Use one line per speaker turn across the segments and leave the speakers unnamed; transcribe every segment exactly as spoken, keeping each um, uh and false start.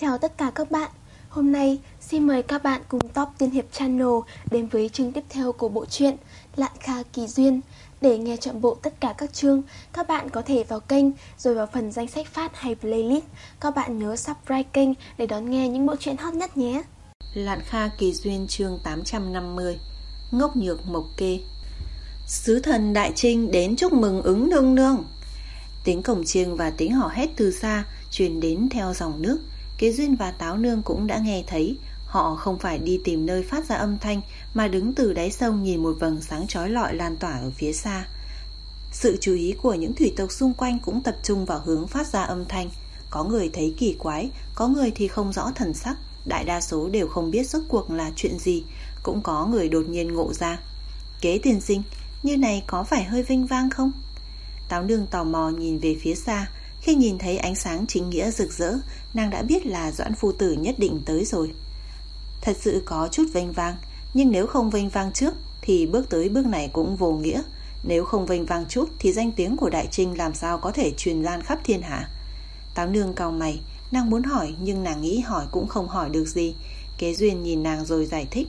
Chào tất cả các bạn. Hôm nay xin mời các bạn cùng Top Tiên Hiệp Channel đến với chương tiếp theo của bộ truyện Lạn Kha Kỳ Duyên. Để nghe trọn bộ tất cả các chương, các bạn có thể vào kênh rồi vào phần danh sách phát hay playlist. Các bạn nhớ subscribe kênh để đón nghe những bộ truyện hot nhất nhé.
Lạn Kha Kỳ Duyên chương tám trăm năm mươi. Ngốc nhược mộc kê. Sứ thần Đại Trinh đến chúc mừng ứng nương nương. Tiếng cổng chiêng và tiếng hò hét từ xa truyền đến theo dòng nước. Kế Duyên và Táo Nương cũng đã nghe thấy. Họ không phải đi tìm nơi phát ra âm thanh, mà đứng từ đáy sông nhìn một vầng sáng chói lọi lan tỏa ở phía xa. Sự chú ý của những thủy tộc xung quanh cũng tập trung vào hướng phát ra âm thanh. Có người thấy kỳ quái, có người thì không rõ thần sắc. Đại đa số đều không biết rốt cuộc là chuyện gì. Cũng có người đột nhiên ngộ ra. Kế tiên sinh, như này có phải hơi vinh vang không? Táo Nương tò mò nhìn về phía xa. Khi nhìn thấy ánh sáng chính nghĩa rực rỡ, nàng đã biết là Doãn phu tử nhất định tới rồi. Thật sự có chút vênh vang, nhưng nếu không vênh vang trước thì bước tới bước này cũng vô nghĩa. Nếu không vênh vang chút thì danh tiếng của Đại Trinh làm sao có thể truyền lan khắp thiên hạ. Táo Nương cau mày, nàng muốn hỏi nhưng nàng nghĩ hỏi cũng không hỏi được gì. Kế Duyên nhìn nàng rồi giải thích.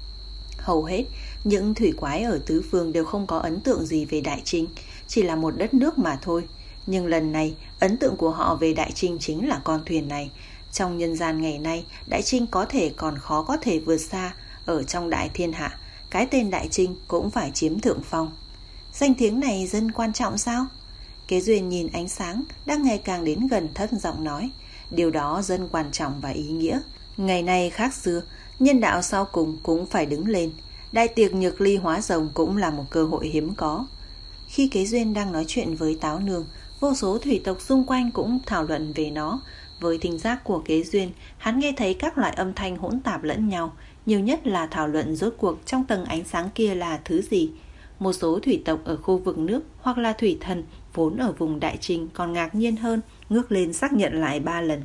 Hầu hết những thủy quái ở tứ phương đều không có ấn tượng gì về Đại Trinh, chỉ là một đất nước mà thôi. Nhưng lần này ấn tượng của họ về Đại Trinh chính là con thuyền này. Trong nhân gian ngày nay, Đại Trinh có thể còn khó có thể vượt xa. Ở trong đại thiên hạ, cái tên Đại Trinh cũng phải chiếm thượng phong. Danh tiếng này dân quan trọng sao? Kế Duyên nhìn ánh sáng đang ngày càng đến gần, thấp giọng nói. Điều đó dân quan trọng và ý nghĩa. Ngày nay khác xưa, nhân đạo sau cùng cũng phải đứng lên. Đại tiệc nhược ly hóa rồng cũng là một cơ hội hiếm có. Khi Kế Duyên đang nói chuyện với Táo Nương, vô số thủy tộc xung quanh cũng thảo luận về nó. Với thính giác của Kế Duyên, hắn nghe thấy các loại âm thanh hỗn tạp lẫn nhau, nhiều nhất là thảo luận rốt cuộc trong tầng ánh sáng kia là thứ gì. Một số thủy tộc ở khu vực nước hoặc là thủy thần vốn ở vùng Đại Trinh còn ngạc nhiên hơn, ngước lên xác nhận lại ba lần.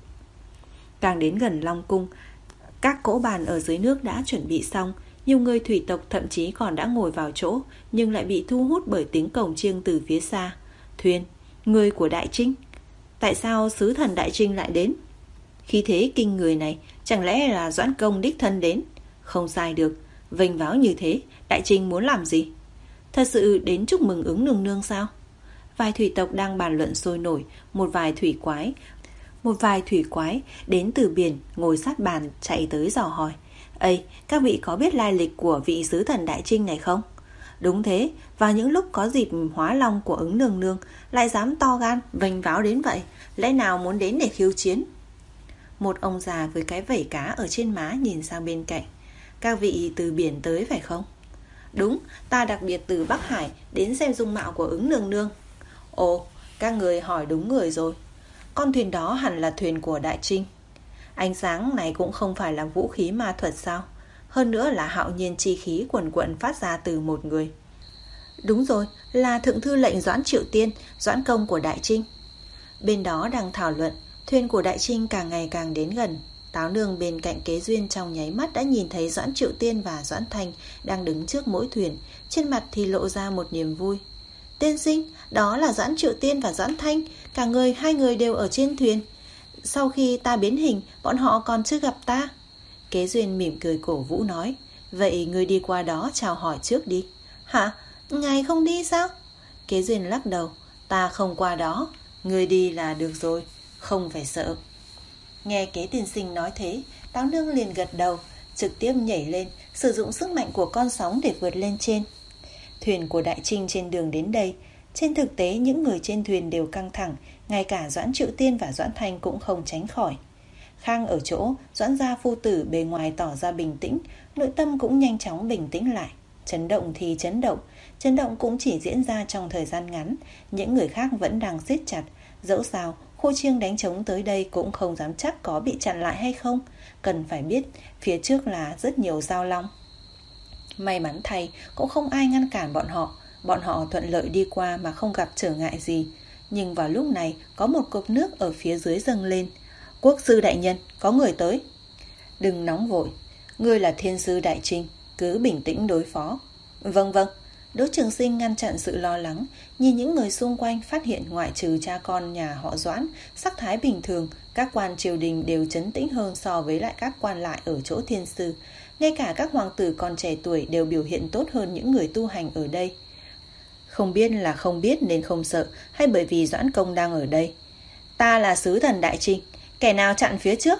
Càng đến gần Long Cung, các cỗ bàn ở dưới nước đã chuẩn bị xong. Nhiều người thủy tộc thậm chí còn đã ngồi vào chỗ, nhưng lại bị thu hút bởi tiếng cổng chiêng từ phía xa. Thuyền, người của Đại Trinh. Tại sao sứ thần Đại Trinh lại đến? Khí thế kinh người này, chẳng lẽ là Doãn công đích thân đến? Không sai được, vênh váo như thế, Đại Trinh muốn làm gì? Thật sự đến chúc mừng ứng nương nương sao? Vài thủy tộc đang bàn luận sôi nổi. Một vài thủy quái Một vài thủy quái đến từ biển, ngồi sát bàn chạy tới dò hỏi. Ây, các vị có biết lai lịch của vị sứ thần Đại Trinh này không? Đúng thế, vào những lúc có dịp hóa long của ứng nương nương lại dám to gan, vênh váo đến vậy, lẽ nào muốn đến để khiêu chiến? Một ông già với cái vẩy cá ở trên má nhìn sang bên cạnh. Các vị từ biển tới phải không? Đúng, ta đặc biệt từ Bắc Hải đến xem dung mạo của ứng nương nương. Ồ, các người hỏi đúng người rồi. Con thuyền đó hẳn là thuyền của Đại Trinh. Ánh sáng này cũng không phải là vũ khí ma thuật sao? Hơn nữa là hạo nhiên chi khí quần quận phát ra từ một người. Đúng rồi, là thượng thư lệnh Doãn Triệu Tiên, Doãn công của Đại Trinh. Bên đó đang thảo luận, thuyền của Đại Trinh càng ngày càng đến gần. Táo Nương bên cạnh Kế Duyên trong nháy mắt đã nhìn thấy Doãn Triệu Tiên và Doãn Thanh đang đứng trước mỗi thuyền, trên mặt thì lộ ra một niềm vui. Tiên sinh, đó là Doãn Triệu Tiên và Doãn Thanh, cả người hai người đều ở trên thuyền. Sau khi ta biến hình, bọn họ còn chưa gặp ta. Kế Duyên mỉm cười cổ vũ nói. Vậy người đi qua đó chào hỏi trước đi. Hả? Ngài không đi sao? Kế Duyên lắc đầu. Ta không qua đó, người đi là được rồi, không phải sợ. Nghe Kế tiên sinh nói thế, Táo Nương liền gật đầu, trực tiếp nhảy lên, sử dụng sức mạnh của con sóng để vượt lên trên. Thuyền của Đại Trinh trên đường đến đây. Trên thực tế những người trên thuyền đều căng thẳng, ngay cả Doãn Triệu Tiên và Doãn Thanh cũng không tránh khỏi. Khang ở chỗ, Doãn gia phu tử bề ngoài tỏ ra bình tĩnh, nội tâm cũng nhanh chóng bình tĩnh lại. Chấn động thì chấn động, chấn động cũng chỉ diễn ra trong thời gian ngắn, những người khác vẫn đang siết chặt. Dẫu sao, Khô Chiêng đánh trống tới đây cũng không dám chắc có bị chặn lại hay không. Cần phải biết, phía trước là rất nhiều giao long. May mắn thay, cũng không ai ngăn cản bọn họ. Bọn họ thuận lợi đi qua mà không gặp trở ngại gì. Nhưng vào lúc này, có một cột nước ở phía dưới dâng lên. Quốc sư đại nhân, có người tới. Đừng nóng vội, ngươi là thiên sư Đại Trinh, cứ bình tĩnh đối phó. Vâng vâng. Đỗ Trường Sinh ngăn chặn sự lo lắng, nhìn những người xung quanh, phát hiện ngoại trừ cha con nhà họ Doãn, sắc thái bình thường, các quan triều đình đều trấn tĩnh hơn so với lại các quan lại ở chỗ thiên sư. Ngay cả các hoàng tử còn trẻ tuổi đều biểu hiện tốt hơn những người tu hành ở đây. Không biết là không biết nên không sợ, hay bởi vì Doãn Công đang ở đây. Ta là sứ thần Đại Trinh, kẻ nào chặn phía trước?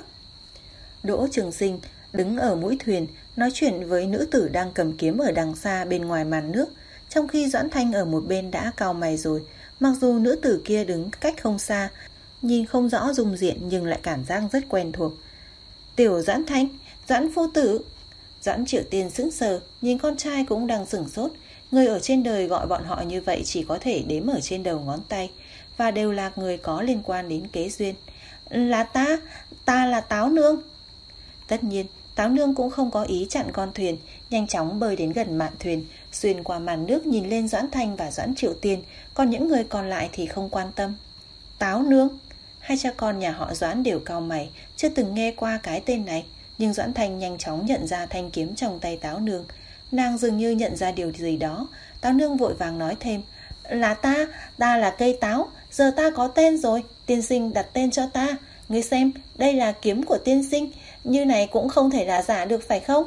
Đỗ Trường Sinh đứng ở mũi thuyền, nói chuyện với nữ tử đang cầm kiếm ở đằng xa bên ngoài màn nước, trong khi Doãn Thanh ở một bên đã cau mày rồi. Mặc dù nữ tử kia đứng cách không xa, nhìn không rõ dung diện nhưng lại cảm giác rất quen thuộc. Tiểu Doãn Thanh, Doãn phu tử. Doãn Triệu Tiên sững sờ, nhìn con trai cũng đang sửng sốt. Người ở trên đời gọi bọn họ như vậy chỉ có thể đếm ở trên đầu ngón tay, và đều là người có liên quan đến kế duyên. Là ta, ta là Táo Nương. Tất nhiên, Táo Nương cũng không có ý chặn con thuyền, nhanh chóng bơi đến gần mạn thuyền, xuyên qua màn nước nhìn lên Doãn Thanh và Doãn Triệu Tiên, còn những người còn lại thì không quan tâm. Táo Nương? Hai cha con nhà họ Doãn đều cau mày, chưa từng nghe qua cái tên này, nhưng Doãn Thanh nhanh chóng nhận ra thanh kiếm trong tay Táo Nương. Nàng dường như nhận ra điều gì đó. Táo Nương vội vàng nói thêm, là ta, ta là cây táo, giờ ta có tên rồi, tiên sinh đặt tên cho ta. Ngươi xem, đây là kiếm của tiên sinh, như này cũng không thể là giả được phải không?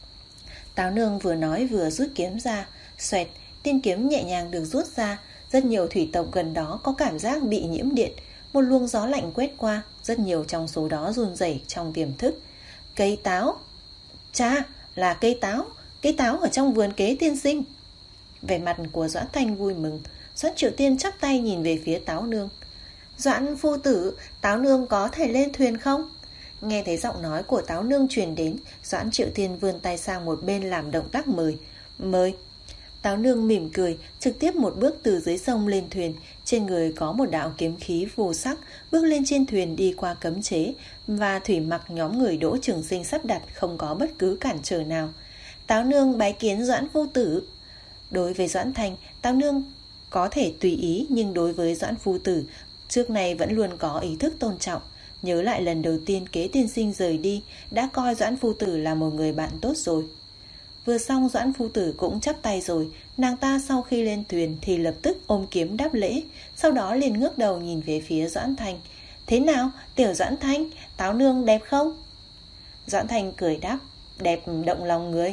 Táo Nương vừa nói vừa rút kiếm ra, xoẹt, tiên kiếm nhẹ nhàng được rút ra. Rất nhiều thủy tộc gần đó có cảm giác bị nhiễm điện, một luồng gió lạnh quét qua, rất nhiều trong số đó run rẩy trong tiềm thức. Cây táo, cha, là cây táo, cây táo ở trong vườn kế tiên sinh. Vẻ mặt của Doãn Thanh vui mừng. Doãn Triệu Tiên chắp tay nhìn về phía Táo Nương. Doãn phu tử, Táo Nương có thể lên thuyền không? Nghe thấy giọng nói của Táo Nương truyền đến, Doãn Triệu Tiên vươn tay sang một bên làm động tác mời. Mời. Táo Nương mỉm cười, trực tiếp một bước từ dưới sông lên thuyền. Trên người có một đạo kiếm khí vô sắc, bước lên trên thuyền đi qua cấm chế, và thủy mặc nhóm người Đỗ Trường Sinh sắp đặt không có bất cứ cản trở nào. Táo Nương bái kiến Doãn phu tử. Đối với Doãn Thanh, Táo Nương có thể tùy ý, nhưng đối với Doãn phu tử, trước này vẫn luôn có ý thức tôn trọng. Nhớ lại lần đầu tiên kế tiên sinh rời đi, đã coi Doãn phu tử là một người bạn tốt rồi. Vừa xong Doãn phu tử cũng chắp tay rồi. Nàng ta sau khi lên thuyền thì lập tức ôm kiếm đáp lễ, sau đó liền ngước đầu nhìn về phía Doãn Thanh. Thế nào, tiểu Doãn Thanh, Táo Nương đẹp không? Doãn Thanh cười đáp, đẹp động lòng người.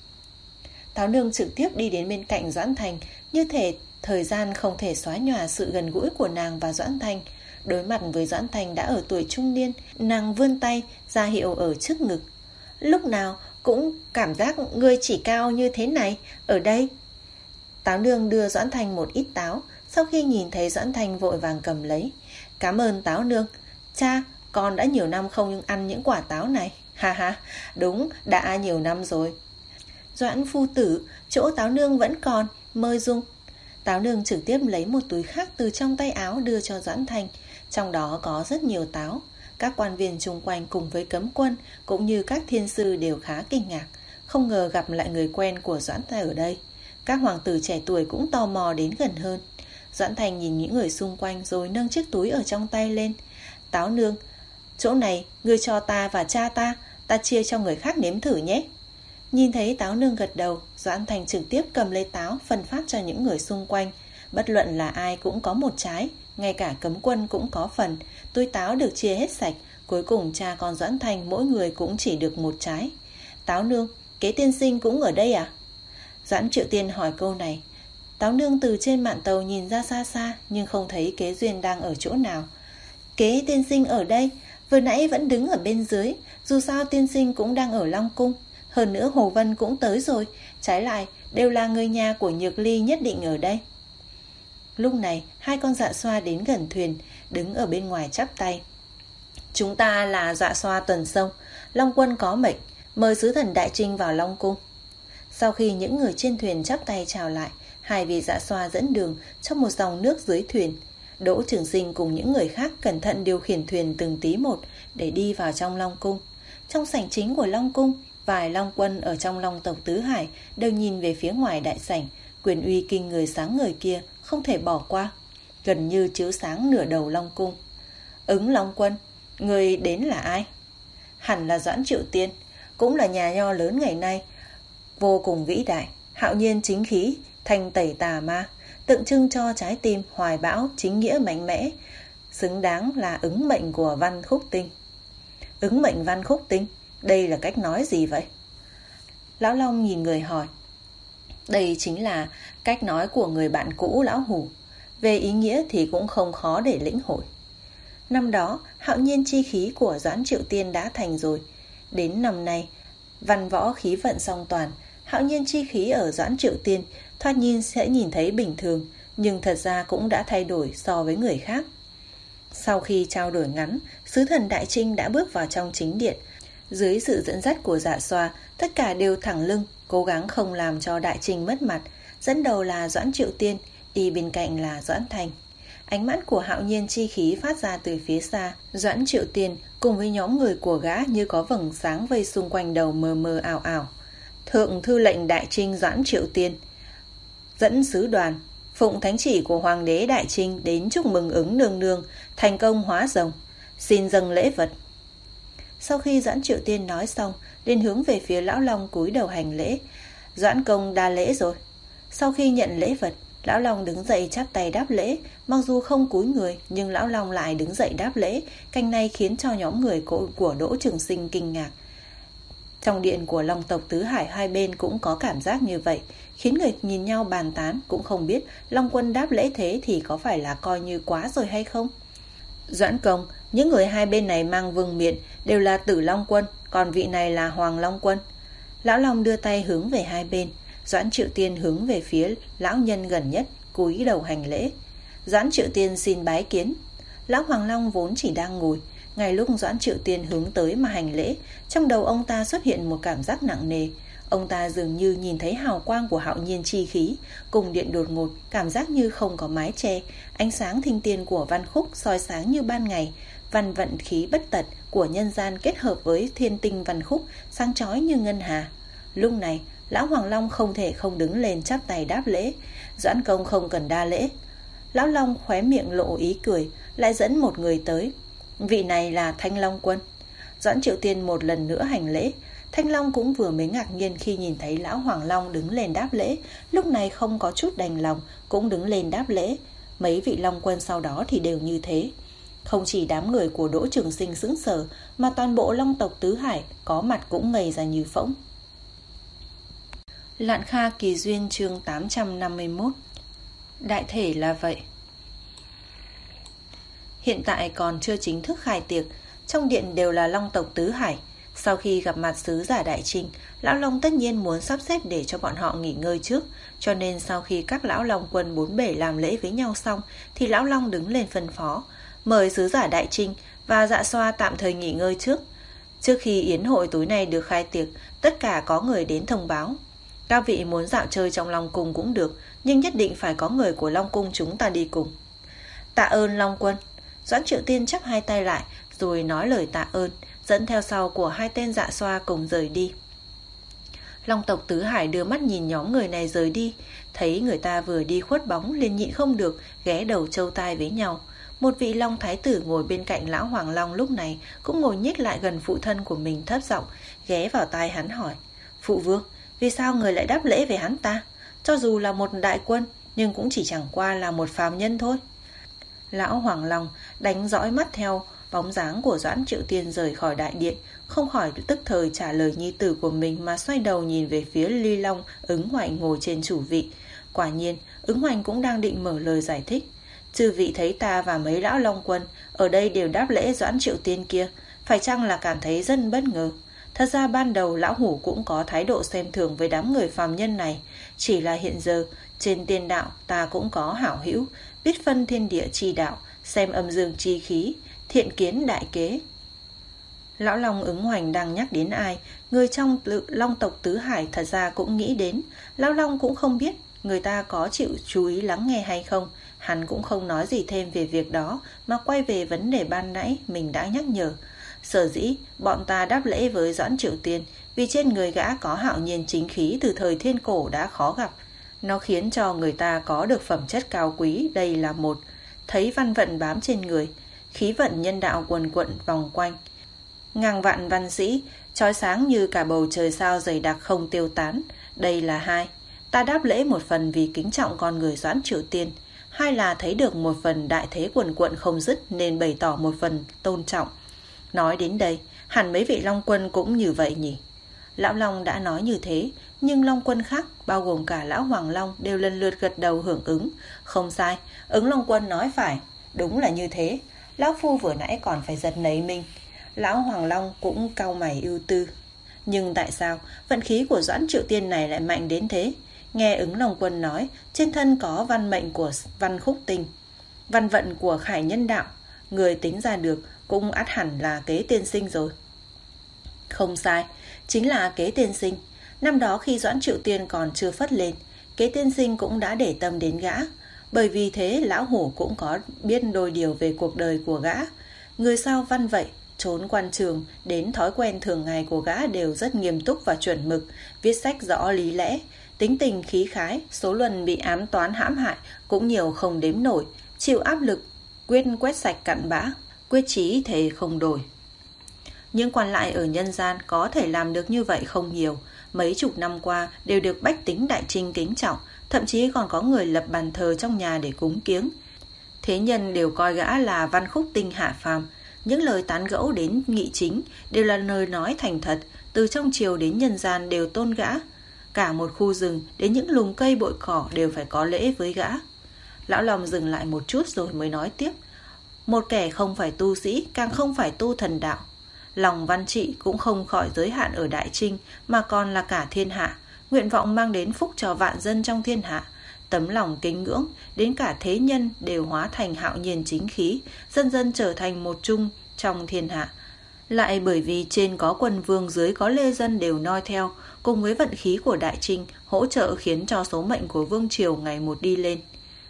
Táo Nương trực tiếp đi đến bên cạnh Doãn Thanh, như thể thời gian không thể xóa nhòa sự gần gũi của nàng và Doãn Thanh. Đối mặt với Doãn Thanh đã ở tuổi trung niên, nàng vươn tay ra hiệu ở trước ngực. Lúc nào cũng cảm giác ngươi chỉ cao như thế này, ở đây. Táo Nương đưa Doãn Thanh một ít táo, sau khi nhìn thấy Doãn Thanh vội vàng cầm lấy. Cảm ơn Táo Nương. Cha, con đã nhiều năm không ăn những quả táo này. Ha ha, đúng, đã nhiều năm rồi. Doãn phu tử, chỗ Táo Nương vẫn còn, mời dùng. Táo Nương trực tiếp lấy một túi khác từ trong tay áo đưa cho Doãn Thanh. Trong đó có rất nhiều táo. Các quan viên chung quanh cùng với cấm quân cũng như các thiên sư đều khá kinh ngạc, không ngờ gặp lại người quen của Doãn Thanh ở đây. Các hoàng tử trẻ tuổi cũng tò mò đến gần hơn. Doãn Thanh nhìn những người xung quanh rồi nâng chiếc túi ở trong tay lên. Táo Nương, chỗ này ngươi cho ta và cha ta, ta chia cho người khác nếm thử nhé. Nhìn thấy Táo Nương gật đầu, Doãn Thanh trực tiếp cầm lấy táo phân phát cho những người xung quanh. Bất luận là ai cũng có một trái, ngay cả cấm quân cũng có phần. Túi táo được chia hết sạch, cuối cùng cha con Doãn Thanh mỗi người cũng chỉ được một trái. Táo Nương, kế tiên sinh cũng ở đây à? Doãn Triệu Tiên hỏi câu này. Táo Nương từ trên mạn tàu nhìn ra xa xa, nhưng không thấy kế duyên đang ở chỗ nào. Kế tiên sinh ở đây, vừa nãy vẫn đứng ở bên dưới, dù sao tiên sinh cũng đang ở Long Cung. Hơn nữa Hồ Vân cũng tới rồi, trái lại đều là người nhà của Nhược Ly nhất định ở đây. Lúc này hai con dạ xoa đến gần thuyền, đứng ở bên ngoài chắp tay. Chúng ta là dạ xoa tuần sông, Long Quân có mệnh, mời sứ thần Đại Trinh vào Long Cung. Sau khi những người trên thuyền chắp tay chào lại, hai vị dạ xoa dẫn đường trong một dòng nước dưới thuyền. Đỗ Trường Sinh cùng những người khác cẩn thận điều khiển thuyền từng tí một để đi vào trong Long Cung. Trong sảnh chính của Long Cung, vài Long Quân ở trong Long tộc Tứ Hải đều nhìn về phía ngoài đại sảnh. Quyền uy kinh người sáng người kia không thể bỏ qua, gần như chiếu sáng nửa đầu Long Cung. Ứng Long Quân, người đến là ai? Hẳn là Doãn Triệu Tiên, cũng là nhà nho lớn ngày nay, vô cùng vĩ đại, hạo nhiên chính khí, thanh tẩy tà ma, tượng trưng cho trái tim hoài bão, chính nghĩa mạnh mẽ, xứng đáng là ứng mệnh của Văn Khúc Tinh. Ứng mệnh Văn Khúc Tinh, đây là cách nói gì vậy? Lão Long nhìn người hỏi. Đây chính là cách nói của người bạn cũ Lão Hủ. Về ý nghĩa thì cũng không khó để lĩnh hội. Năm đó, hạo nhiên chi khí của Doãn Triệu Tiên đã thành rồi. Đến năm nay, văn võ khí vận song toàn, hạo nhiên chi khí ở Doãn Triệu Tiên thoạt nhìn sẽ nhìn thấy bình thường, nhưng thật ra cũng đã thay đổi so với người khác. Sau khi trao đổi ngắn, sứ thần Đại Trinh đã bước vào trong chính điện. Dưới sự dẫn dắt của Dạ Xoa, tất cả đều thẳng lưng, cố gắng không làm cho Đại Trinh mất mặt. Dẫn đầu là Doãn Triệu Tiên, đi bên cạnh là Doãn Thành. Ánh mắt của hạo nhiên chi khí phát ra từ phía xa. Doãn Triệu Tiên cùng với nhóm người của gã như có vầng sáng vây xung quanh đầu mờ mờ ảo ảo. Thượng thư lệnh Đại Trinh Doãn Triệu Tiên dẫn sứ đoàn phụng thánh chỉ của Hoàng đế Đại Trinh đến chúc mừng Ứng nương nương thành công hóa rồng, xin dâng lễ vật. Sau khi Doãn Triệu Tiên nói xong, liền hướng về phía Lão Long cúi đầu hành lễ. Doãn công đa lễ rồi. Sau khi nhận lễ vật, Lão Long đứng dậy chắp tay đáp lễ. Mặc dù không cúi người, nhưng Lão Long lại đứng dậy đáp lễ. Cảnh này khiến cho nhóm người của Đỗ Trường Sinh kinh ngạc. Trong điện của Long tộc Tứ Hải, hai bên cũng có cảm giác như vậy, khiến người nhìn nhau bàn tán, cũng không biết Long quân đáp lễ thế thì có phải là coi như quá rồi hay không. Doãn công, những người hai bên này mang vương miện đều là Tử Long quân, còn vị này là Hoàng Long quân. Lão Long đưa tay hướng về hai bên. Doãn Triệu Tiên hướng về phía lão nhân gần nhất, cúi đầu hành lễ. Doãn Triệu Tiên xin bái kiến. Lão Hoàng Long vốn chỉ đang ngồi, ngay lúc Doãn Triệu Tiên hướng tới mà hành lễ, trong đầu ông ta xuất hiện một cảm giác nặng nề. Ông ta dường như nhìn thấy hào quang của hạo nhiên chi khí, cùng điện đột ngột, cảm giác như không có mái che, ánh sáng thinh tiên của văn khúc soi sáng như ban ngày, văn vận khí bất tật của nhân gian kết hợp với thiên tinh văn khúc, sáng chói như ngân hà. Lúc này, Lão Hoàng Long không thể không đứng lên chắp tay đáp lễ. Doãn công không cần đa lễ. Lão Long khóe miệng lộ ý cười, lại dẫn một người tới. Vị này là Thanh Long quân. Doãn Triệu Tiên một lần nữa hành lễ. Thanh Long cũng vừa mới ngạc nhiên khi nhìn thấy Lão Hoàng Long đứng lên đáp lễ, lúc này không có chút đành lòng, cũng đứng lên đáp lễ. Mấy vị Long quân sau đó thì đều như thế. Không chỉ đám người của Đỗ Trường Sinh sững sờ, mà toàn bộ Long tộc Tứ Hải có mặt cũng ngây ra như phỗng. Lạn Kha Kỳ Duyên chương tám trăm năm mươi mốt. Đại thể là vậy. Hiện tại còn chưa chính thức khai tiệc, trong điện đều là Long tộc Tứ Hải. Sau khi gặp mặt sứ giả Đại Trinh, Lão Long tất nhiên muốn sắp xếp để cho bọn họ nghỉ ngơi trước. Cho nên sau khi các Lão Long quân bốn bể làm lễ với nhau xong, thì Lão Long đứng lên phân phó, mời sứ giả Đại Trinh và Dạ Xoa tạm thời nghỉ ngơi trước. Trước khi yến hội tối nay được khai tiệc, tất cả có người đến thông báo. Các vị muốn dạo chơi trong Long Cung cũng được, nhưng nhất định phải có người của Long Cung chúng ta đi cùng. Tạ ơn Long quân. Doãn Triệu Tiên chắp hai tay lại, rồi nói lời tạ ơn, dẫn theo sau của hai tên Dạ Xoa cùng rời đi. Long tộc Tứ Hải đưa mắt nhìn nhóm người này rời đi, thấy người ta vừa đi khuất bóng liền nhịn không được, ghé đầu trâu tai với nhau. Một vị Long Thái tử ngồi bên cạnh Lão Hoàng Long lúc này cũng ngồi nhích lại gần phụ thân của mình, thấp giọng ghé vào tai hắn hỏi: Phụ vương, vì sao người lại đáp lễ về hắn ta? Cho dù là một đại quân, nhưng cũng chỉ chẳng qua là một phàm nhân thôi. Lão Hoàng Long đánh dõi mắt theo bóng dáng của Doãn Triệu Tiên rời khỏi đại điện, không khỏi tức thời trả lời nhi tử của mình, mà xoay đầu nhìn về phía Ly Long Ứng Hoành ngồi trên chủ vị. Quả nhiên, Ứng Hoành cũng đang định mở lời giải thích. Chư vị thấy ta và mấy lão Long quân ở đây đều đáp lễ Doãn Triệu Tiên kia, phải chăng là cảm thấy rất bất ngờ? Thật ra ban đầu Lão Hủ cũng có thái độ xem thường với đám người phàm nhân này, chỉ là hiện giờ trên tiên đạo ta cũng có hảo hữu, biết phân thiên địa chi đạo, xem âm dương chi khí, thiện kiến đại kế. Lão Long Ứng Hoành đang nhắc đến ai, người trong Long tộc Tứ Hải thật ra cũng nghĩ đến. Lão Long cũng không biết người ta có chịu chú ý lắng nghe hay không. Hắn cũng không nói gì thêm về việc đó, mà quay về vấn đề ban nãy mình đã nhắc nhở. Sở dĩ bọn ta đáp lễ với Doãn Triệu Tiên vì trên người gã có hạo nhiên chính khí từ thời thiên cổ đã khó gặp. Nó khiến cho người ta có được phẩm chất cao quý. Đây là một, thấy văn vận bám trên người, khí vận nhân đạo quần quận vòng quanh, ngàn vạn văn sĩ chói sáng như cả bầu trời sao dày đặc không tiêu tán. Đây là hai, Ta đáp lễ một phần vì kính trọng con người Doãn Triệu Tiên, hai là thấy được một phần đại thế quần quận không dứt nên bày tỏ một phần tôn trọng. Nói đến đây, hẳn mấy vị Long Quân cũng như vậy nhỉ? Lão Long đã nói như thế, nhưng Long Quân khác, bao gồm cả Lão Hoàng Long, đều lần lượt gật đầu hưởng ứng. Không sai, ứng Long Quân nói phải, đúng là như thế. Lão Phu vừa nãy còn phải giật nảy mình. Lão Hoàng Long cũng cau mày ưu tư. Nhưng tại sao vận khí của Doãn Triệu Tiên này lại mạnh đến thế? Nghe ứng Long Quân nói, trên thân có văn mệnh của Văn Khúc Tinh, văn vận của Khải Nhân Đạo, người tính ra được cũng ắt hẳn là Kế Tiên Sinh rồi. Không sai, chính là Kế Tiên Sinh. Năm đó khi Doãn Triệu Tiên còn chưa phất lên, Kế Tiên Sinh cũng đã để tâm đến gã. Bởi vì thế lão hủ cũng có biết đôi điều về cuộc đời của gã. Người sao văn vậy, trốn quan trường, đến thói quen thường ngày của gã đều rất nghiêm túc và chuẩn mực, viết sách rõ lý lẽ, tính tình khí khái, số lần bị ám toán hãm hại cũng nhiều không đếm nổi, chịu áp lực, quyết quét sạch cặn bã, quyết chí thề không đổi. Những quan lại ở nhân gian có thể làm được như vậy không nhiều, mấy chục năm qua đều được bách tính Đại Trinh kính trọng, thậm chí còn có người lập bàn thờ trong nhà để cúng kiếng. Thế nhân đều coi gã là Văn Khúc Tinh hạ phàm, những lời tán gẫu đến nghị chính đều là lời nói thành thật, từ trong triều đến nhân gian đều tôn gã. Cả một khu rừng đến những lùm cây bụi cỏ đều phải có lễ với gã. Lão Long dừng lại một chút rồi mới nói tiếp. Một kẻ không phải tu sĩ, càng không phải tu thần đạo. Lòng văn trị cũng không khỏi giới hạn ở Đại Trinh, mà còn là cả thiên hạ. Nguyện vọng mang đến phúc cho vạn dân trong thiên hạ. Tấm lòng kính ngưỡng đến cả thế nhân đều hóa thành hạo nhiên chính khí, dần dần trở thành một chung trong thiên hạ. Lại bởi vì trên có quân vương, dưới có lê dân đều noi theo, cùng với vận khí của Đại Trinh hỗ trợ khiến cho số mệnh của vương triều ngày một đi lên.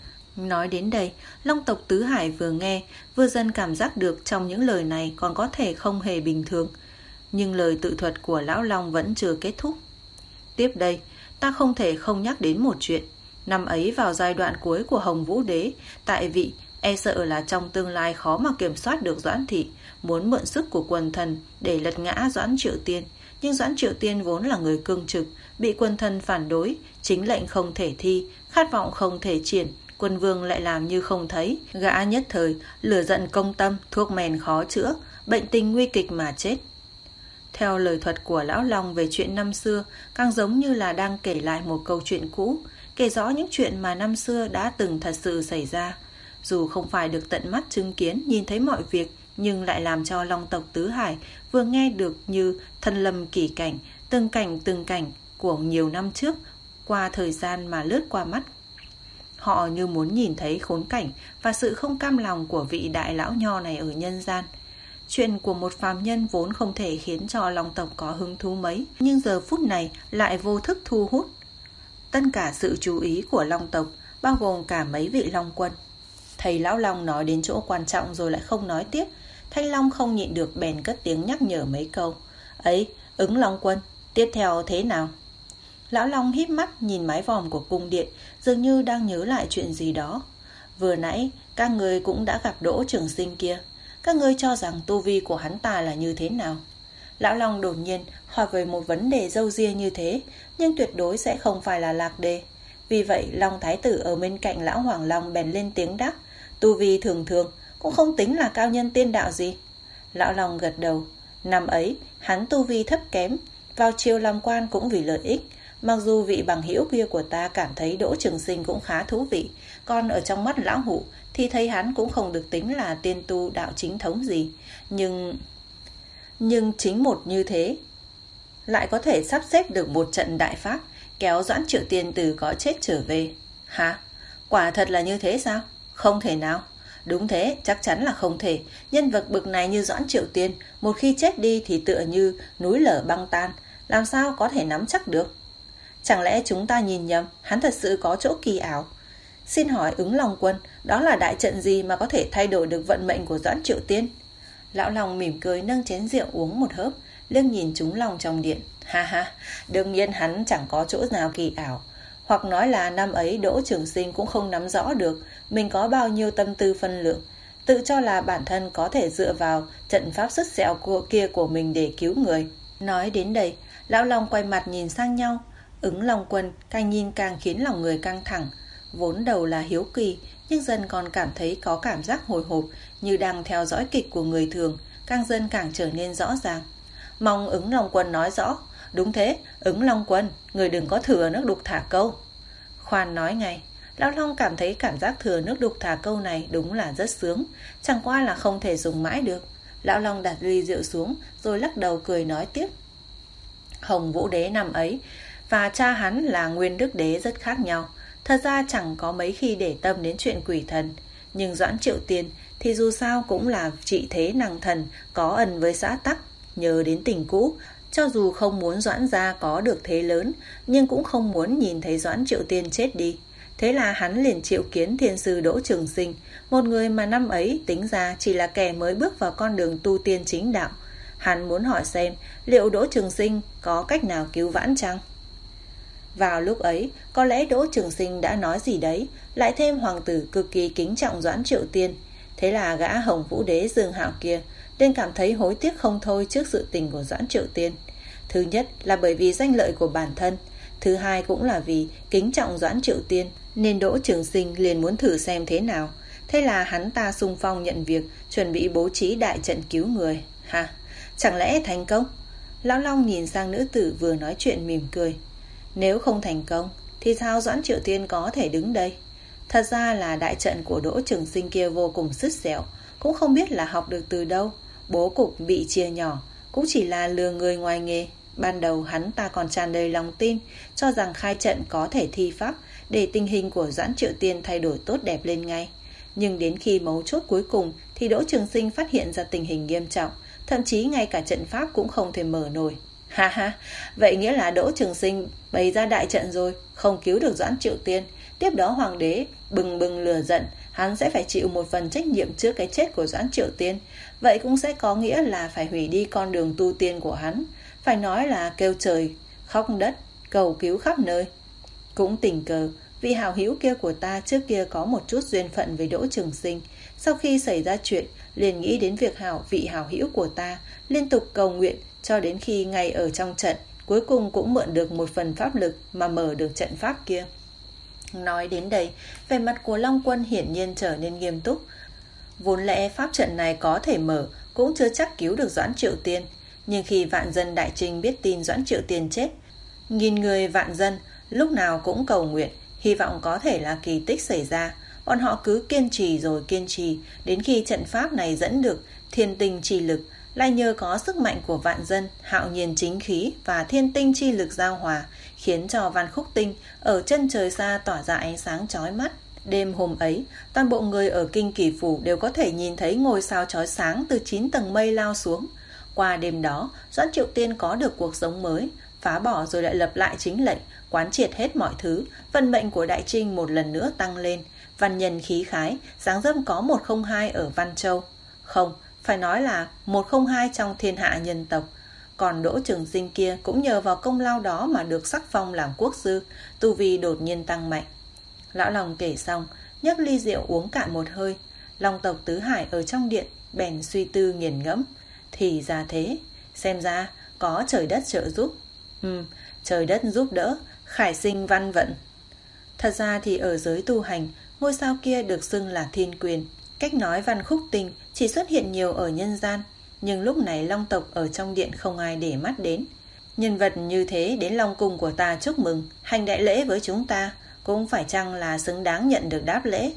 Nói đến đây, Long tộc Tứ Hải vừa nghe, vừa dần cảm giác được trong những lời này còn có thể không hề bình thường. Nhưng lời tự thuật của Lão Long vẫn chưa kết thúc. Tiếp đây, ta không thể không nhắc đến một chuyện. Năm ấy vào giai đoạn cuối của Hồng Vũ Đế, tại vị, e sợ là trong tương lai khó mà kiểm soát được Doãn Thị, muốn mượn sức của quần thần để lật ngã Doãn Triệu Tiên. Nhưng Doãn Triệu Tiên vốn là người cương trực, bị quần thần phản đối, chính lệnh không thể thi, khát vọng không thể triển, quân vương lại làm như không thấy. Gã nhất thời, lửa giận công tâm, thuốc men khó chữa, bệnh tình nguy kịch mà chết. Theo lời thuật của Lão Long về chuyện năm xưa, càng giống như là đang kể lại một câu chuyện cũ, kể rõ những chuyện mà năm xưa đã từng thật sự xảy ra. Dù không phải được tận mắt chứng kiến, nhìn thấy mọi việc, nhưng lại làm cho Long tộc Tứ Hải vừa nghe được như thân lâm kỳ cảnh, từng cảnh từng cảnh của nhiều năm trước, qua thời gian mà lướt qua mắt. Họ như muốn nhìn thấy khốn cảnh và sự không cam lòng của vị đại lão nho này ở nhân gian. Chuyện của một phàm nhân vốn không thể khiến cho Long tộc có hứng thú mấy, nhưng giờ phút này lại vô thức thu hút tất cả sự chú ý của Long tộc, bao gồm cả mấy vị Long quân. Thầy Lão Long nói đến chỗ quan trọng rồi lại không nói tiếp. Thanh Long không nhịn được bèn cất tiếng nhắc nhở mấy câu. Ấy, ứng Long quân, tiếp theo thế nào? Lão Long híp mắt nhìn mái vòm của cung điện, dường như đang nhớ lại chuyện gì đó. Vừa nãy, các người cũng đã gặp Đỗ Trường Sinh kia. Các ngươi cho rằng tu vi của hắn ta là như thế nào? Lão Long đột nhiên hỏi về một vấn đề râu ria như thế, nhưng tuyệt đối sẽ không phải là lạc đề. Vì vậy, Long Thái tử ở bên cạnh Lão Hoàng Long bèn lên tiếng đáp. Tu vi thường thường, cũng không tính là cao nhân tiên đạo gì. Lão Long gật đầu. Năm ấy, hắn tu vi thấp kém, vào triều làm quan cũng vì lợi ích. Mặc dù vị bằng hữu kia của ta cảm thấy Đỗ Trường Sinh cũng khá thú vị, còn ở trong mắt lão hủ thì thấy hắn cũng không được tính là tiên tu đạo chính thống gì. Nhưng... Nhưng chính một như thế lại có thể sắp xếp được một trận đại pháp, kéo Doãn Triệu Tiên từ có chết trở về. Hả? Quả thật là như thế sao? Không thể nào. Đúng thế, chắc chắn là không thể. Nhân vật bực này như Doãn Triệu Tiên, một khi chết đi thì tựa như núi lở băng tan, làm sao có thể nắm chắc được? Chẳng lẽ chúng ta nhìn nhầm, hắn thật sự có chỗ kỳ ảo? Xin hỏi ứng Long quân, đó là đại trận gì mà có thể thay đổi được vận mệnh của Doãn Triệu Tiên? Lão Long mỉm cười nâng chén rượu uống một hớp, liếc nhìn chúng Long trong điện. Ha ha, đương nhiên hắn chẳng có chỗ nào kỳ ảo. Hoặc nói là năm ấy Đỗ Trường Sinh cũng không nắm rõ được mình có bao nhiêu tâm tư phân lượng, tự cho là bản thân có thể dựa vào trận pháp sứt sẹo của kia của mình để cứu người. Nói đến đây, Lão Long quay mặt nhìn sang nhau, Ứng Long Quân càng nhìn càng khiến lòng người căng thẳng. Vốn đầu là hiếu kỳ, nhưng dần còn cảm thấy có cảm giác hồi hộp, như đang theo dõi kịch của người thường, càng dần càng trở nên rõ ràng. Mong Ứng Long Quân nói rõ. Đúng thế, Ứng Long Quân, người đừng có thừa nước đục thả câu. Khoan nói ngay. Lão Long cảm thấy cảm giác thừa nước đục thả câu này đúng là rất sướng, chẳng qua là không thể dùng mãi được. Lão Long đặt ly rượu xuống rồi lắc đầu cười nói tiếp. Hồng Vũ Đế năm ấy và cha hắn là Nguyên Đức Đế rất khác nhau. Thật ra chẳng có mấy khi để tâm đến chuyện quỷ thần. Nhưng Doãn Triệu Tiên thì dù sao cũng là trị thế năng thần, có ân với xã tắc. Nhớ đến tình cũ, cho dù không muốn Doãn gia có được thế lớn, nhưng cũng không muốn nhìn thấy Doãn Triệu Tiên chết đi. Thế là hắn liền triệu kiến thiên sư Đỗ Trường Sinh, một người mà năm ấy tính ra chỉ là kẻ mới bước vào con đường tu tiên chính đạo. Hắn muốn hỏi xem liệu Đỗ Trường Sinh có cách nào cứu vãn chăng? Vào lúc ấy, có lẽ Đỗ Trường Sinh đã nói gì đấy, lại thêm hoàng tử cực kỳ kính trọng Doãn Triệu Tiên. Thế là gã Hồng Vũ Đế Dương Hạo kia nên cảm thấy hối tiếc không thôi trước sự tình của Doãn Triệu Tiên. Thứ nhất là bởi vì danh lợi của bản thân, thứ hai cũng là vì kính trọng Doãn Triệu Tiên, nên Đỗ Trường Sinh liền muốn thử xem thế nào. Thế là hắn ta xung phong nhận việc, chuẩn bị bố trí đại trận cứu người. Ha, chẳng lẽ thành công? Lão Long nhìn sang nữ tử vừa nói chuyện mỉm cười. Nếu không thành công thì sao Doãn Triệu Tiên có thể đứng đây? Thật ra là đại trận của Đỗ Trường Sinh kia vô cùng sứt sẹo, cũng không biết là học được từ đâu. Bố cục bị chia nhỏ, cũng chỉ là lừa người ngoài nghề. Ban đầu hắn ta còn tràn đầy lòng tin, cho rằng khai trận có thể thi pháp, để tình hình của Doãn Triệu Tiên thay đổi tốt đẹp lên ngay. Nhưng đến khi mấu chốt cuối cùng thì Đỗ Trường Sinh phát hiện ra tình hình nghiêm trọng, thậm chí ngay cả trận pháp cũng không thể mở nổi. Ha ha, vậy nghĩa là Đỗ Trường Sinh bày ra đại trận rồi, không cứu được Doãn Triệu Tiên. Tiếp đó hoàng đế bừng bừng lửa giận, hắn sẽ phải chịu một phần trách nhiệm trước cái chết của Doãn Triệu Tiên. Vậy cũng sẽ có nghĩa là phải hủy đi con đường tu tiên của hắn. Phải nói là kêu trời, khóc đất, cầu cứu khắp nơi. Cũng tình cờ, vị hảo hữu kia của ta trước kia có một chút duyên phận với Đỗ Trường Sinh. Sau khi xảy ra chuyện, liền nghĩ đến việc hảo vị hảo hữu của ta, liên tục cầu nguyện cho đến khi ngay ở trong trận, cuối cùng cũng mượn được một phần pháp lực mà mở được trận pháp kia. Nói đến đây, vẻ mặt của Long Quân hiển nhiên trở nên nghiêm túc. Vốn lẽ pháp trận này có thể mở, cũng chưa chắc cứu được Doãn Triệu Tiên. Nhưng khi vạn dân Đại Trinh biết tin Doãn Triệu Tiên chết, nghìn người vạn dân lúc nào cũng cầu nguyện, hy vọng có thể là kỳ tích xảy ra. Bọn họ cứ kiên trì rồi kiên trì, đến khi trận pháp này dẫn được thiên tinh chi lực, lại nhờ có sức mạnh của vạn dân, hạo nhiên chính khí và thiên tinh chi lực giao hòa, khiến cho Văn Khúc Tinh ở chân trời xa tỏa ra ánh sáng chói mắt. Đêm hôm ấy, toàn bộ người ở Kinh Kỳ Phủ đều có thể nhìn thấy ngôi sao chói sáng từ chín tầng mây lao xuống. Qua đêm đó, Doãn Triệu Tiên có được cuộc sống mới, phá bỏ rồi lại lập lại chính lệnh, quán triệt hết mọi thứ, vận mệnh của Đại Trinh một lần nữa tăng lên. Văn nhân khí khái, dáng dấp có một không hai ở Văn Châu. Không, phải nói là một không hai trong thiên hạ nhân tộc. Còn Đỗ Trường Sinh kia cũng nhờ vào công lao đó mà được sắc phong làm quốc sư, tu vi đột nhiên tăng mạnh. Lão Long kể xong, nhấc ly rượu uống cạn một hơi. Long tộc Tứ Hải ở trong điện bèn suy tư nghiền ngẫm. Thì ra thế, xem ra có trời đất trợ giúp. Ừ, trời đất giúp đỡ, khải sinh văn vận. Thật ra thì ở giới tu hành, ngôi sao kia được xưng là thiên quyền. Cách nói Văn Khúc Tinh chỉ xuất hiện nhiều ở nhân gian, nhưng lúc này Long tộc ở trong điện không ai để mắt đến. Nhân vật như thế đến Long cung của ta chúc mừng, hành đại lễ với chúng ta, cũng phải chăng là xứng đáng nhận được đáp lễ.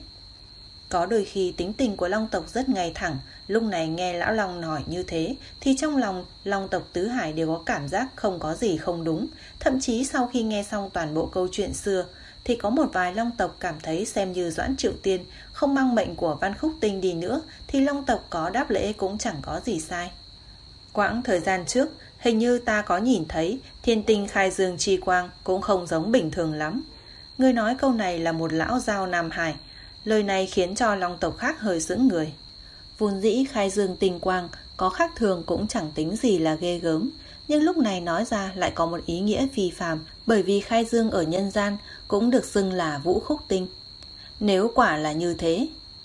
Có đôi khi tính tình của Long tộc rất ngay thẳng, lúc này nghe Lão Long nói như thế thì trong lòng Long tộc Tứ Hải đều có cảm giác không có gì không đúng. Thậm chí sau khi nghe xong toàn bộ câu chuyện xưa thì có một vài Long tộc cảm thấy xem như Doãn Triệu Tiên không mang mệnh của Văn Khúc Tinh đi nữa thì Long tộc có đáp lễ cũng chẳng có gì sai. Quãng thời gian trước, hình như ta có nhìn thấy thiên tinh khai dương chi quang cũng không giống bình thường lắm. Người nói câu này là một lão giao Nam Hải. Lời này khiến cho Long tộc khác hơi sững người. Vốn dĩ khai dương tinh quang có khác thường cũng chẳng tính gì là ghê gớm, nhưng lúc này nói ra lại có một ý nghĩa phi phàm, bởi vì khai dương ở nhân gian cũng được xưng là Vũ Khúc Tinh. Nếu quả là như thế,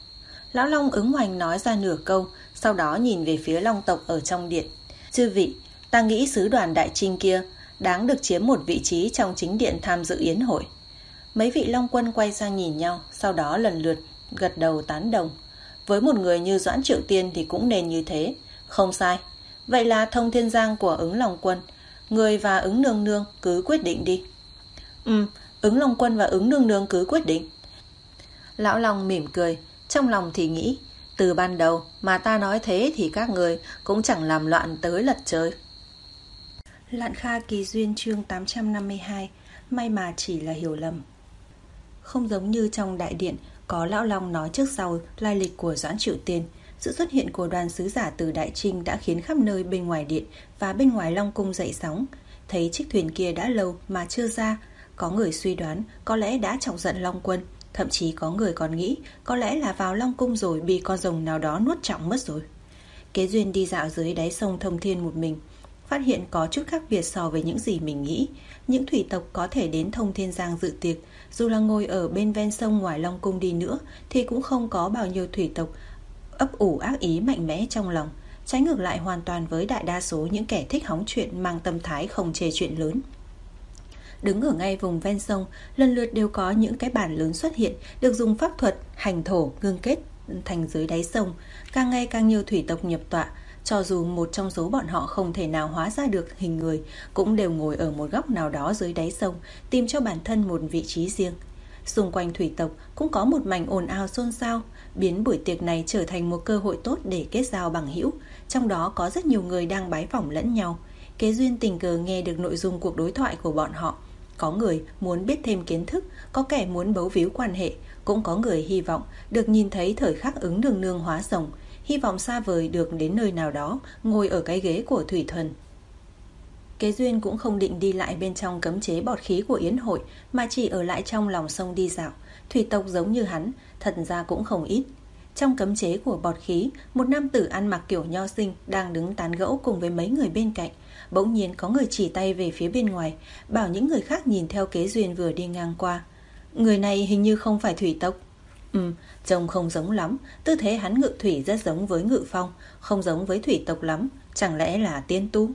Lão Long ứng hoành nói ra nửa câu, sau đó nhìn về phía Long tộc ở trong điện. Chư vị, ta nghĩ sứ đoàn Đại Trinh kia đáng được chiếm một vị trí trong chính điện tham dự yến hội. Mấy vị long quân quay sang nhìn nhau, sau đó lần lượt gật đầu tán đồng. Với một người như Doãn Triệu Tiên thì cũng nên như thế. Không sai. Vậy là Thông Thiên Giang của Ứng Long Quân, người và Ứng Nương Nương cứ quyết định đi. Ừ, Ứng Long Quân và Ứng Nương Nương cứ quyết định. Lão Long mỉm cười, trong lòng thì nghĩ, từ ban đầu mà ta nói thế thì các người cũng chẳng làm loạn tới lật trời. Lạn Kha Kỳ Duyên chương tám trăm năm mươi hai. May mà chỉ là hiểu lầm. Không giống như trong đại điện có Lão Long nói trước sau lai lịch của Doãn Triệu Tiên, sự xuất hiện của đoàn sứ giả từ Đại Trinh đã khiến khắp nơi bên ngoài điện và bên ngoài Long Cung dậy sóng. Thấy chiếc thuyền kia đã lâu mà chưa ra, có người suy đoán có lẽ đã chọc giận Long Quân, thậm chí có người còn nghĩ có lẽ là vào Long Cung rồi bị con rồng nào đó nuốt trọn mất rồi. Kế Duyên đi dạo dưới đáy sông Thông Thiên một mình, phát hiện có chút khác biệt so với những gì mình nghĩ. Những thủy tộc có thể đến Thông Thiên Giang dự tiệc, dù là ngồi ở bên ven sông ngoài Long Cung đi nữa thì cũng không có bao nhiêu thủy tộc ấp ủ ác ý mạnh mẽ trong lòng, trái ngược lại hoàn toàn với đại đa số những kẻ thích hóng chuyện mang tâm thái không chê chuyện lớn. Đứng ở ngay vùng ven sông, lần lượt đều có những cái bàn lớn xuất hiện, được dùng pháp thuật hành thổ ngưng kết thành dưới đáy sông. Càng ngày càng nhiều thủy tộc nhập tọa, cho dù một trong số bọn họ không thể nào hóa ra được hình người, cũng đều ngồi ở một góc nào đó dưới đáy sông, tìm cho bản thân một vị trí riêng. Xung quanh thủy tộc cũng có một mảnh ồn ào xôn xao, biến buổi tiệc này trở thành một cơ hội tốt để kết giao bằng hữu. Trong đó có rất nhiều người đang bái phỏng lẫn nhau. Kế Duyên tình cờ nghe được nội dung cuộc đối thoại của bọn họ. Có người muốn biết thêm kiến thức, có kẻ muốn bấu víu quan hệ, cũng có người hy vọng được nhìn thấy thời khắc Ứng Nương Nương hóa rồng, hy vọng xa vời được đến nơi nào đó, ngồi ở cái ghế của thủy thần. Kế Duyên cũng không định đi lại bên trong cấm chế bọt khí của yến hội, mà chỉ ở lại trong lòng sông đi dạo. Thủy tộc giống như hắn, thật ra cũng không ít. Trong cấm chế của bọt khí, một nam tử ăn mặc kiểu nho sinh đang đứng tán gẫu cùng với mấy người bên cạnh. Bỗng nhiên có người chỉ tay về phía bên ngoài, bảo những người khác nhìn theo Kế Duyên vừa đi ngang qua. Người này hình như không phải thủy tộc. Ừ, trông không giống lắm, tư thế hắn ngự thủy rất giống với ngự phong, không giống với thủy tộc lắm, chẳng lẽ là tiên tu?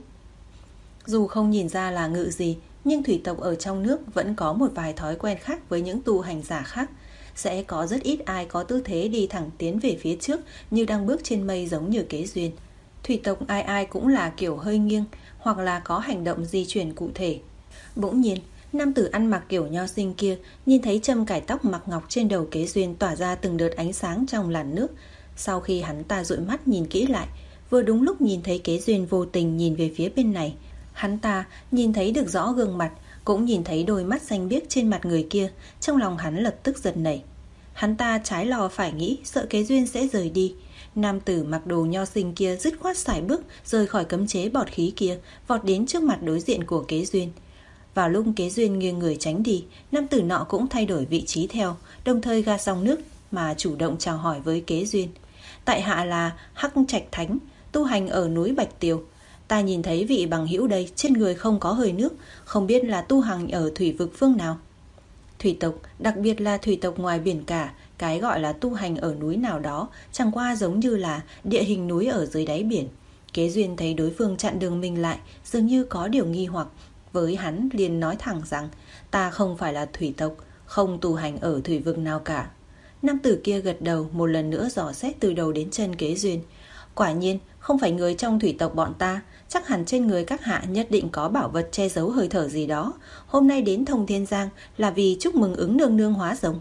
Dù không nhìn ra là ngự gì, nhưng thủy tộc ở trong nước vẫn có một vài thói quen khác với những tu hành giả khác. Sẽ có rất ít ai có tư thế đi thẳng tiến về phía trước như đang bước trên mây giống như Kế Duyên. Thủy tộc ai ai cũng là kiểu hơi nghiêng, hoặc là có hành động di chuyển cụ thể. Bỗng nhiên, nam tử ăn mặc kiểu nho sinh kia nhìn thấy châm cài tóc mặc ngọc trên đầu Kế Duyên tỏa ra từng đợt ánh sáng trong làn nước. Sau khi hắn ta dụi mắt nhìn kỹ lại, vừa đúng lúc nhìn thấy Kế Duyên vô tình nhìn về phía bên này. Hắn ta nhìn thấy được rõ gương mặt, cũng nhìn thấy đôi mắt xanh biếc trên mặt người kia. Trong lòng hắn lập tức giật nảy. Hắn ta trái lo phải nghĩ, sợ Kế Duyên sẽ rời đi. Nam tử mặc đồ nho sinh kia dứt khoát sải bước rời khỏi cấm chế bọt khí kia, vọt đến trước mặt đối diện của Kế Duyên. Vào lúc Kế Duyên nghiêng người tránh đi, nam tử nọ cũng thay đổi vị trí theo, đồng thời gạt dòng nước mà chủ động chào hỏi với Kế Duyên. Tại hạ là Hắc Trạch Thánh, tu hành ở núi Bạch Tiều. Ta nhìn thấy vị bằng hữu đây, trên người không có hơi nước, không biết là tu hành ở thủy vực phương nào. Thủy tộc, đặc biệt là thủy tộc ngoài biển cả, cái gọi là tu hành ở núi nào đó chẳng qua giống như là địa hình núi ở dưới đáy biển. Kế Duyên thấy đối phương chặn đường mình lại, dường như có điều nghi hoặc. Với hắn liền nói thẳng rằng, ta không phải là thủy tộc, không tu hành ở thủy vực nào cả. Nam tử kia gật đầu, một lần nữa dò xét từ đầu đến chân Kế Duyên. Quả nhiên không phải người trong thủy tộc bọn ta, chắc hẳn trên người các hạ nhất định có bảo vật che giấu hơi thở gì đó. Hôm nay đến Thông Thiên Giang là vì chúc mừng Ứng Nương Nương hóa rồng.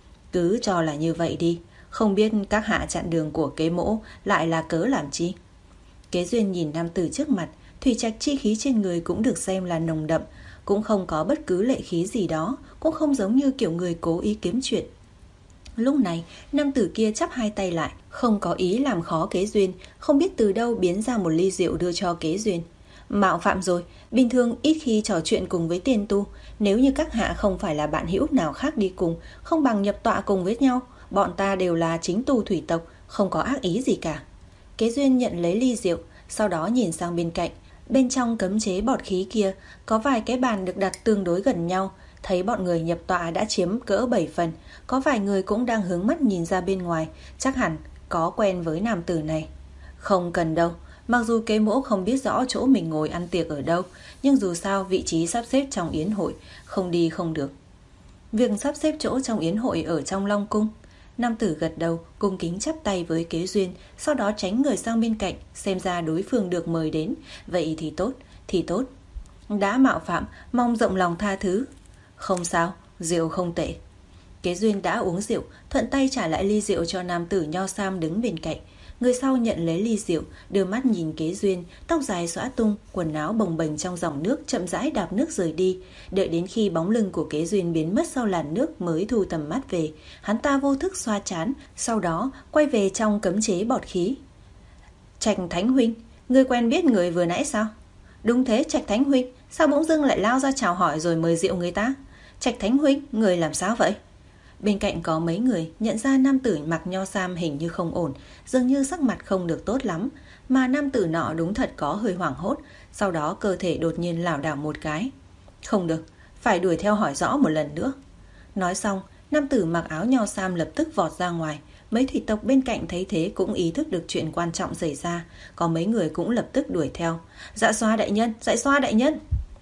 Cứ cho là như vậy đi, không biết các hạ chặn đường của Kế mỗ lại là cớ làm chi. Kế Duyên nhìn nam tử trước mặt, thủy trạch chi khí trên người cũng được xem là nồng đậm, cũng không có bất cứ lệ khí gì đó, cũng không giống như kiểu người cố ý kiếm chuyện. Lúc này, nam tử kia chắp hai tay lại, không có ý làm khó Kế Duyên, không biết từ đâu biến ra một ly rượu đưa cho Kế Duyên. Mạo phạm rồi, bình thường ít khi trò chuyện cùng với tiên tu, nếu như các hạ không phải là bạn hữu nào khác đi cùng, không bằng nhập tọa cùng với nhau, bọn ta đều là chính tu thủy tộc, không có ác ý gì cả. Kế Duyên nhận lấy ly rượu, sau đó nhìn sang bên cạnh. Bên trong cấm chế bọt khí kia có vài cái bàn được đặt tương đối gần nhau. Thấy bọn người nhập tọa đã chiếm cỡ bảy phần, có vài người cũng đang hướng mắt nhìn ra bên ngoài, chắc hẳn có quen với nam tử này. Không cần đâu, Mặc dù Kế Mỗ không biết rõ chỗ mình ngồi ăn tiệc ở đâu, nhưng dù sao vị trí sắp xếp trong yến hội, không đi không được. Việc sắp xếp chỗ trong yến hội ở trong Long Cung. Nam tử gật đầu, cung kính chắp tay với Kế Duyên, sau đó tránh người sang bên cạnh, xem ra đối phương được mời đến. Vậy thì tốt, thì tốt. Đã mạo phạm, mong rộng lòng tha thứ. Không sao, rượu không tệ. Kế Duyên đã uống rượu, thuận tay trả lại ly rượu cho nam tử nho sam đứng bên cạnh. Người sau nhận lấy ly rượu, đưa mắt nhìn Kế Duyên, tóc dài xõa tung, quần áo bồng bềnh trong dòng nước, chậm rãi đạp nước rời đi. Đợi đến khi bóng lưng của Kế Duyên biến mất sau làn nước mới thu tầm mắt về. Hắn ta vô thức xoa trán, sau đó quay về trong cấm chế bọt khí. Trạch Thánh huynh, ngươi quen biết người vừa nãy sao? Đúng thế, Trạch Thánh huynh, sao bỗng dưng lại lao ra chào hỏi rồi mời rượu người ta? Trạch Thánh huynh, người làm sao vậy? Bên cạnh có mấy người nhận ra nam tử mặc nho sam hình như không ổn, dường như sắc mặt không được tốt lắm, mà nam tử nọ đúng thật có hơi hoảng hốt, sau đó cơ thể đột nhiên lảo đảo một cái. Không được, phải đuổi theo hỏi rõ một lần nữa. Nói xong, nam tử mặc áo nho sam lập tức vọt ra ngoài. Mấy thủy tộc bên cạnh thấy thế cũng ý thức được chuyện quan trọng xảy ra, có mấy người cũng lập tức đuổi theo. Dạ xoa đại nhân, dạ xoa đại nhân.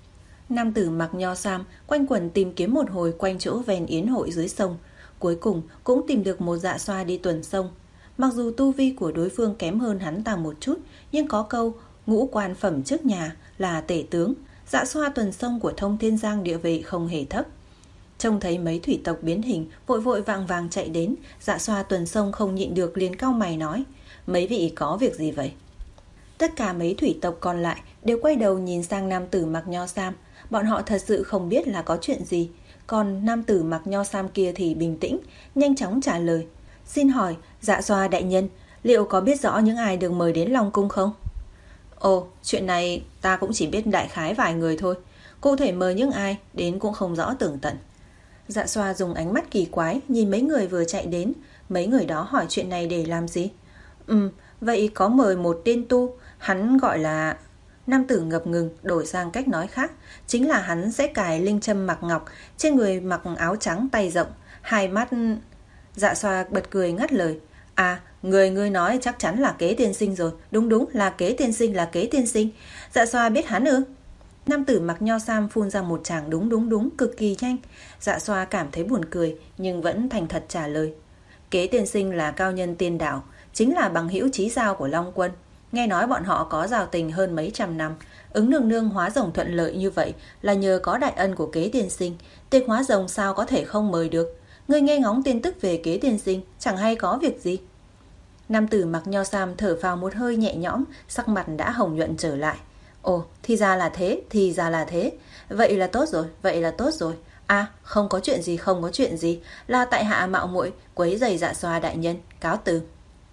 Nam tử mặc nho sam quanh quẩn tìm kiếm một hồi quanh chỗ ven yến hội dưới sông, cuối cùng cũng tìm được một dạ xoa đi tuần sông. Mặc dù tu vi của đối phương kém hơn hắn ta một chút, nhưng có câu ngũ quan phẩm trước nhà là tể tướng, dạ xoa tuần sông của Thông Thiên Giang địa vị không hề thấp. Trông thấy mấy thủy tộc biến hình, vội vội vàng vàng chạy đến, dạ xoa tuần sông không nhịn được liền cau mày nói: mấy vị có việc gì vậy? Tất cả mấy thủy tộc còn lại đều quay đầu nhìn sang nam tử mặc nho sam. Bọn họ thật sự không biết là có chuyện gì. Còn nam tử mặc nho sam kia thì bình tĩnh, nhanh chóng trả lời: xin hỏi, dạ xoa đại nhân, liệu có biết rõ những ai được mời đến Long Cung không? Ồ, chuyện này ta cũng chỉ biết đại khái vài người thôi. Cụ thể mời những ai đến cũng không rõ tường tận. Dạ xoa dùng ánh mắt kỳ quái nhìn mấy người vừa chạy đến. Mấy người đó hỏi chuyện này để làm gì? Ừ, vậy có mời một tên tu, hắn gọi là... Nam tử ngập ngừng đổi sang cách nói khác, chính là hắn sẽ cài linh châm mặc ngọc, trên người mặc áo trắng tay rộng, hai mắt... Dạ xoa bật cười ngắt lời: à, người ngươi nói chắc chắn là Kế tiên sinh rồi. Đúng đúng, là Kế tiên sinh, là Kế tiên sinh. Dạ xoa biết hắn ư? Nam tử mặc nho sam phun ra một tràng đúng đúng đúng cực kỳ nhanh. Dạ xoa cảm thấy buồn cười nhưng vẫn thành thật trả lời: Kế tiên sinh là cao nhân tiên đạo, chính là bằng hữu chí giao của Long Quân. Nghe nói bọn họ có giao tình hơn mấy trăm năm. Ứng nương nương hóa rồng thuận lợi như vậy là nhờ có đại ân của Kế tiên sinh. Tiệc hóa rồng sao có thể không mời được? Ngươi nghe ngóng tin tức về Kế tiên sinh, chẳng hay có việc gì? Nam tử mặc nho sam thở phào một hơi nhẹ nhõm, sắc mặt đã hồng nhuận trở lại. Ồ, thì ra là thế, thì ra là thế. Vậy là tốt rồi, vậy là tốt rồi. À, không có chuyện gì, không có chuyện gì. Là tại hạ mạo muội quấy rầy dạ xoa đại nhân, cáo từ.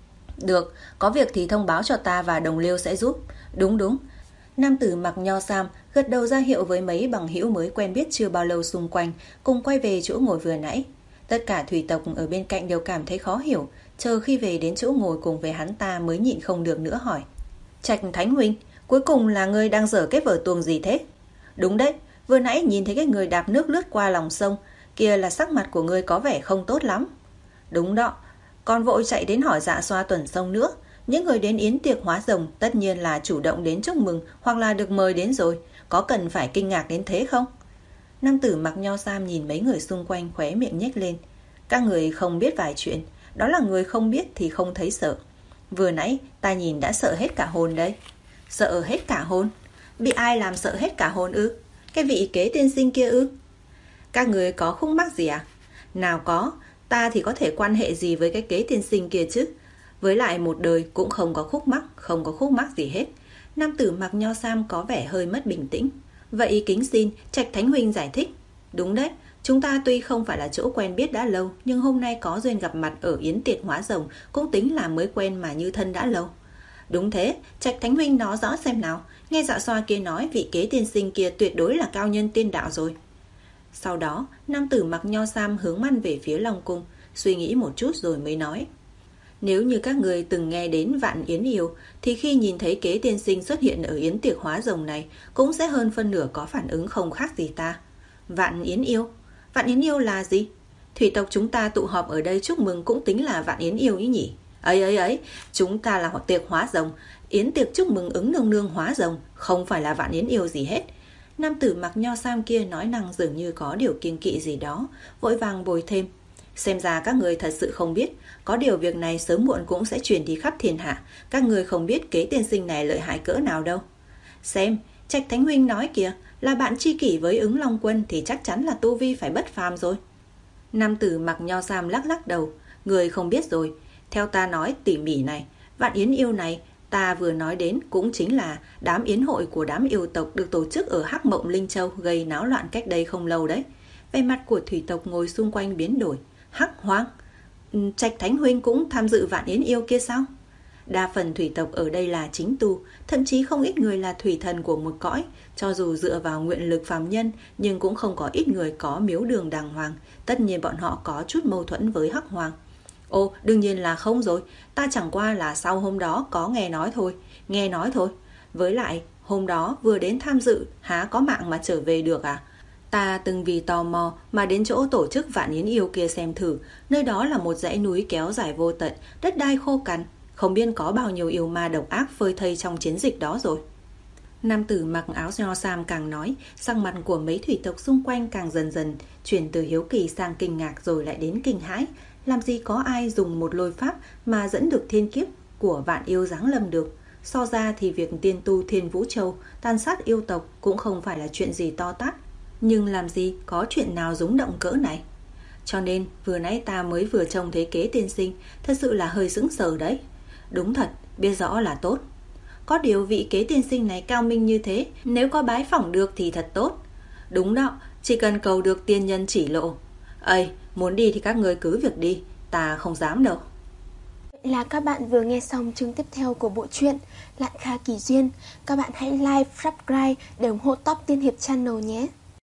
Được, có việc thì thông báo cho ta và đồng liêu sẽ giúp. Đúng đúng. Nam tử mặc nho sam gật đầu ra hiệu với mấy bằng hữu mới quen biết chưa bao lâu xung quanh, cùng quay về chỗ ngồi vừa nãy. Tất cả thủy tộc ở bên cạnh đều cảm thấy khó hiểu, chờ khi về đến chỗ ngồi cùng với hắn ta mới nhịn không được nữa hỏi: Trạch Thánh huynh, cuối cùng là ngươi đang dở cái vở tuồng gì thế? Đúng đấy, vừa nãy nhìn thấy cái người đạp nước lướt qua lòng sông kia là sắc mặt của ngươi có vẻ không tốt lắm. Đúng đó, còn vội chạy đến hỏi dạ xoa tuần sông nữa. Những người đến yến tiệc hóa rồng tất nhiên là chủ động đến chúc mừng hoặc là được mời đến rồi, có cần phải kinh ngạc đến thế không? Nam tử mặc nho sam nhìn mấy người xung quanh khóe miệng nhếch lên. Các người không biết vài chuyện, đó là người không biết thì không thấy sợ. Vừa nãy ta nhìn đã sợ hết cả hồn đấy. Sợ hết cả hồn? Bị ai làm sợ hết cả hồn ư? Cái vị Kế tiên sinh kia ư? Các người có khúc mắc gì à? Nào có, ta thì có thể quan hệ gì với cái Kế tiên sinh kia chứ? Với lại một đời cũng không có khúc mắc, không có khúc mắc gì hết. Nam tử mặc nho sam có vẻ hơi mất bình tĩnh. Vậy kính xin Trạch Thánh huynh giải thích. Đúng đấy, chúng ta tuy không phải là chỗ quen biết đã lâu, nhưng hôm nay có duyên gặp mặt ở yến tiệc hóa rồng, cũng tính là mới quen mà như thân đã lâu. Đúng thế, Trạch Thánh huynh nói rõ xem nào. Nghe dạ xoa kia nói vị Kế tiên sinh kia tuyệt đối là cao nhân tiên đạo rồi. Sau đó nam tử mặc nho sam hướng mắt về phía Long Cung, suy nghĩ một chút rồi mới nói: Nếu như các người từng nghe đến Vạn Yến Yêu, thì khi nhìn thấy Kế tiên sinh xuất hiện ở yến tiệc hóa rồng này, cũng sẽ hơn phân nửa có phản ứng không khác gì ta. Vạn Yến Yêu? Vạn Yến Yêu là gì? Thủy tộc chúng ta tụ họp ở đây chúc mừng cũng tính là Vạn Yến Yêu ý nhỉ? Ấy ấy ấy, chúng ta là hoặc tiệc hóa rồng, Yến tiệc chúc mừng ứng nương nương hóa rồng, không phải là Vạn Yến yêu gì hết. Nam tử mặc nho sam kia nói năng dường như có điều kiêng kỵ gì đó, vội vàng bồi thêm. Xem ra các người thật sự không biết, có điều việc này sớm muộn cũng sẽ truyền đi khắp thiên hạ. Các người không biết kế tiên sinh này lợi hại cỡ nào đâu. Xem, Trạch Thánh huynh nói kìa, là bạn tri kỷ với ứng Long Quân thì chắc chắn là tu vi phải bất phàm rồi. Nam tử mặc nho sam lắc lắc đầu. Người không biết rồi, theo ta nói tỉ mỉ này, Vạn Yến yêu này ta vừa nói đến cũng chính là đám yến hội của đám yêu tộc được tổ chức ở Hắc Mộng Linh Châu gây náo loạn cách đây không lâu đấy. Vẻ mặt của thủy tộc ngồi xung quanh biến đổi. Hắc Hoang, Trạch Thánh huynh cũng tham dự Vạn Yến yêu kia sao? Đa phần thủy tộc ở đây là chính tu, thậm chí không ít người là thủy thần của một cõi. Cho dù dựa vào nguyện lực phàm nhân, nhưng cũng không có ít người có miếu đường đàng hoàng. Tất nhiên bọn họ có chút mâu thuẫn với Hắc Hoàng. Ồ, đương nhiên là không rồi. Ta chẳng qua là sau hôm đó có nghe nói thôi. Nghe nói thôi. Với lại, hôm đó vừa đến tham dự, há có mạng mà trở về được à? Ta từng vì tò mò mà đến chỗ tổ chức Vạn Yến yêu kia xem thử. Nơi đó là một dãy núi kéo dài vô tận, đất đai khô cằn. Không biết có bao nhiêu yêu ma độc ác phơi thây trong chiến dịch đó rồi. Nam tử mặc áo nho sam càng nói, sắc mặt của mấy thủy tộc xung quanh càng dần dần chuyển từ hiếu kỳ sang kinh ngạc rồi lại đến kinh hãi. Làm gì có ai dùng một lôi pháp mà dẫn được thiên kiếp của Vạn yêu giáng lâm được. So ra thì việc tiên tu Thiên Vũ Châu tàn sát yêu tộc cũng không phải là chuyện gì to tát. Nhưng làm gì có chuyện nào rúng động cỡ này. Cho nên vừa nãy ta mới vừa trông thấy kế tiên sinh, thật sự là hơi sững sờ đấy. Đúng thật, biết rõ là tốt. Có điều vị kế tiên sinh này cao minh như thế, nếu có bái phỏng được thì thật tốt. Đúng đó, chỉ cần cầu được tiên nhân chỉ lộ. Ây, muốn đi thì các người cứ việc đi, ta không dám đâu.
Vậy là các bạn vừa nghe xong chương tiếp theo của bộ truyện Lạn Kha Kỳ Duyên. Các bạn hãy like, subscribe để ủng hộ Top Tiên Hiệp Channel nhé.